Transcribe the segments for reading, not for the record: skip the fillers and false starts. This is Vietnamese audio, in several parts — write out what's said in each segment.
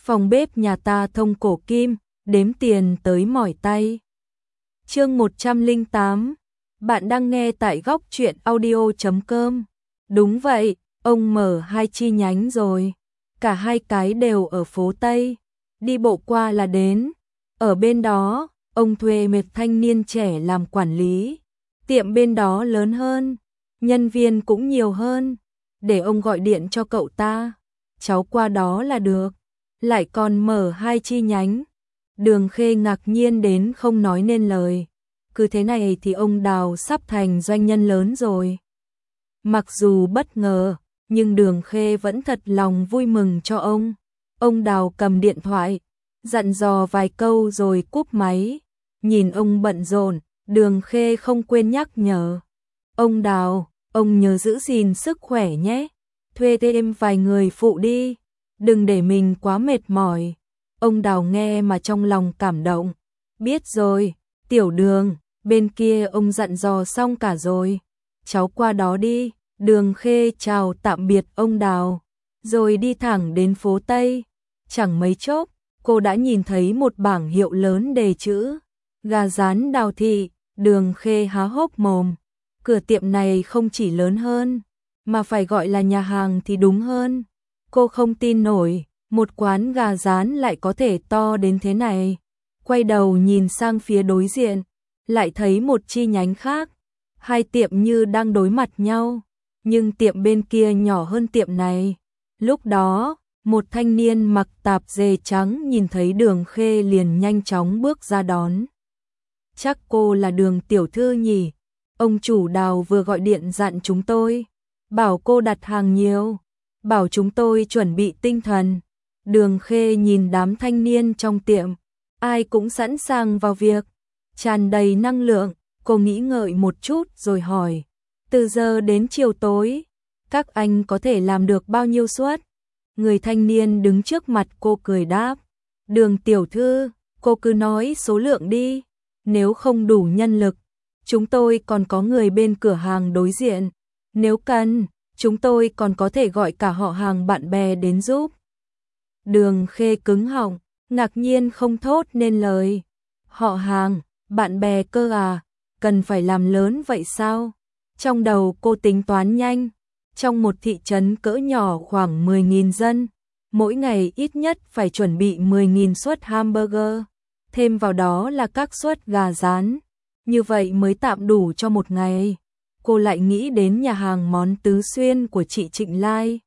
Phòng bếp nhà ta thông cổ kim, đếm tiền tới mỏi tay. Chương 108. Bạn đang nghe tại góc truyện audio.com. Đúng vậy, ông mở 2 chi nhánh rồi. Cả 2 cái đều ở phố Tây. Đi bộ qua là đến. Ở bên đó, ông thuê một thanh niên trẻ làm quản lý. Tiệm bên đó lớn hơn, nhân viên cũng nhiều hơn. Để ông gọi điện cho cậu ta, cháu qua đó là được. Lại còn mở 2 chi nhánh. Đường Khê ngạc nhiên đến không nói nên lời. Cứ thế này thì ông Đào sắp thành doanh nhân lớn rồi. Mặc dù bất ngờ, nhưng Đường Khê vẫn thật lòng vui mừng cho ông. Ông Đào cầm điện thoại, dặn dò vài câu rồi cúp máy. Nhìn ông bận rộn, Đường Khê không quên nhắc nhở. Ông Đào, ông nhớ giữ gìn sức khỏe nhé. Thuê thêm vài người phụ đi. Đừng để mình quá mệt mỏi. Ông Đào nghe mà trong lòng cảm động. Biết rồi, Tiểu Đường, bên kia ông dặn dò xong cả rồi. Cháu qua đó đi. Đường Khê chào tạm biệt ông Đào, rồi đi thẳng đến phố Tây. Chẳng mấy chốc, cô đã nhìn thấy một bảng hiệu lớn đề chữ gà rán Đào Thị. Đường Khê há hốc mồm. Cửa tiệm này không chỉ lớn hơn, mà phải gọi là nhà hàng thì đúng hơn. Cô không tin nổi, một quán gà rán lại có thể to đến thế này. Quay đầu nhìn sang phía đối diện, lại thấy một chi nhánh khác. 2 tiệm như đang đối mặt nhau, nhưng tiệm bên kia nhỏ hơn tiệm này. Lúc đó, một thanh niên mặc tạp dề trắng nhìn thấy Đường Khê liền nhanh chóng bước ra đón. Chắc cô là Đường tiểu thư nhỉ? Ông chủ Đào vừa gọi điện dặn chúng tôi, bảo cô đặt hàng nhiều, bảo chúng tôi chuẩn bị tinh thần. Đường Khê nhìn đám thanh niên trong tiệm, ai cũng sẵn sàng vào việc, tràn đầy năng lượng. Cô nghĩ ngợi một chút rồi hỏi, từ giờ đến chiều tối, các anh có thể làm được bao nhiêu suất? Người thanh niên đứng trước mặt cô cười đáp, Đường tiểu thư, cô cứ nói số lượng đi, nếu không đủ nhân lực, chúng tôi còn có người bên cửa hàng đối diện, nếu cần, chúng tôi còn có thể gọi cả họ hàng bạn bè đến giúp. Đường Khê cứng họng, ngạc nhiên không thốt nên lời. Họ hàng, bạn bè cơ à, cần phải làm lớn vậy sao? Trong đầu cô tính toán nhanh, trong một thị trấn cỡ nhỏ khoảng 10.000 dân, mỗi ngày ít nhất phải chuẩn bị 10.000 suất hamburger, thêm vào đó là các suất gà rán, như vậy mới tạm đủ cho một ngày. Cô lại nghĩ đến nhà hàng món Tứ Xuyên của chị Trịnh Lai.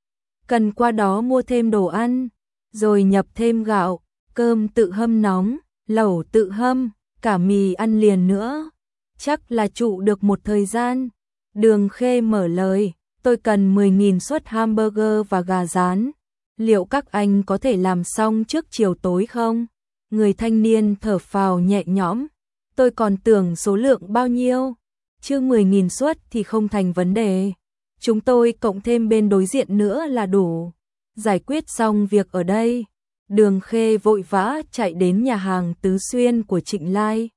Cần qua đó mua thêm đồ ăn, rồi nhập thêm gạo, cơm tự hâm nóng, lẩu tự hâm, cả mì ăn liền nữa. Chắc là trụ được một thời gian. Đường Khê mở lời, tôi cần 10.000 suất hamburger và gà rán. Liệu các anh có thể làm xong trước chiều tối không? Người thanh niên thở phào nhẹ nhõm. Tôi còn tưởng số lượng bao nhiêu. Chứ 10.000 suất thì không thành vấn đề. Chúng tôi cộng thêm bên đối diện nữa là đủ. Giải quyết xong việc ở đây, Đường Khê vội vã chạy đến nhà hàng Tứ Xuyên của Trịnh Lai.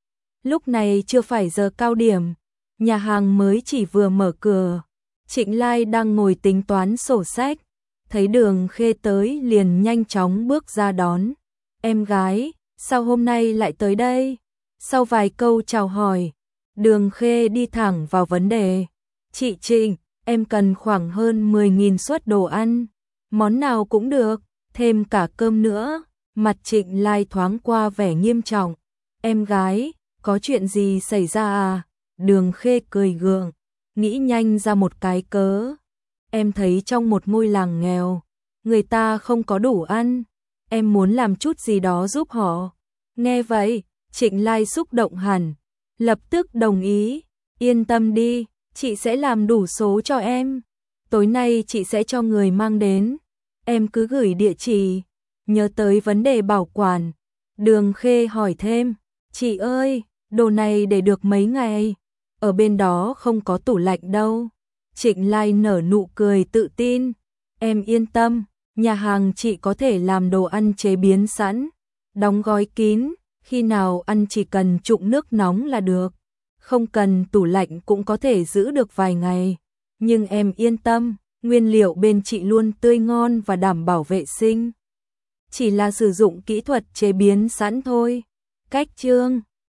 Lúc này chưa phải giờ cao điểm, nhà hàng mới chỉ vừa mở cửa. Trịnh Lai đang ngồi tính toán sổ sách, thấy Đường Khê tới liền nhanh chóng bước ra đón. Em gái, sao hôm nay lại tới đây? Sau vài câu chào hỏi, Đường Khê đi thẳng vào vấn đề. Chị Trịnh, em cần khoảng hơn 10.000 suất đồ ăn, món nào cũng được, thêm cả cơm nữa. Mặt Trịnh Lai thoáng qua vẻ nghiêm trọng. Em gái, có chuyện gì xảy ra à? Đường Khê cười gượng, nghĩ nhanh ra một cái cớ. Em thấy trong một ngôi làng nghèo, người ta không có đủ ăn, em muốn làm chút gì đó giúp họ. Nghe vậy, Trịnh Lai xúc động hẳn, lập tức đồng ý. Yên tâm đi, chị sẽ làm đủ số cho em. Tối nay chị sẽ cho người mang đến. Em cứ gửi địa chỉ. Nhớ tới vấn đề bảo quản, Đường Khê hỏi thêm, chị ơi, đồ này để được mấy ngày? Ở bên đó không có tủ lạnh đâu. Trịnh Lai nở nụ cười tự tin. Em yên tâm, nhà hàng chị có thể làm đồ ăn chế biến sẵn, đóng gói kín, khi nào ăn chỉ cần trụng nước nóng là được. Không cần tủ lạnh cũng có thể giữ được vài ngày. Nhưng em yên tâm, nguyên liệu bên chị luôn tươi ngon và đảm bảo vệ sinh. chỉ là sử dụng kỹ thuật chế biến sẵn thôi. Cách chương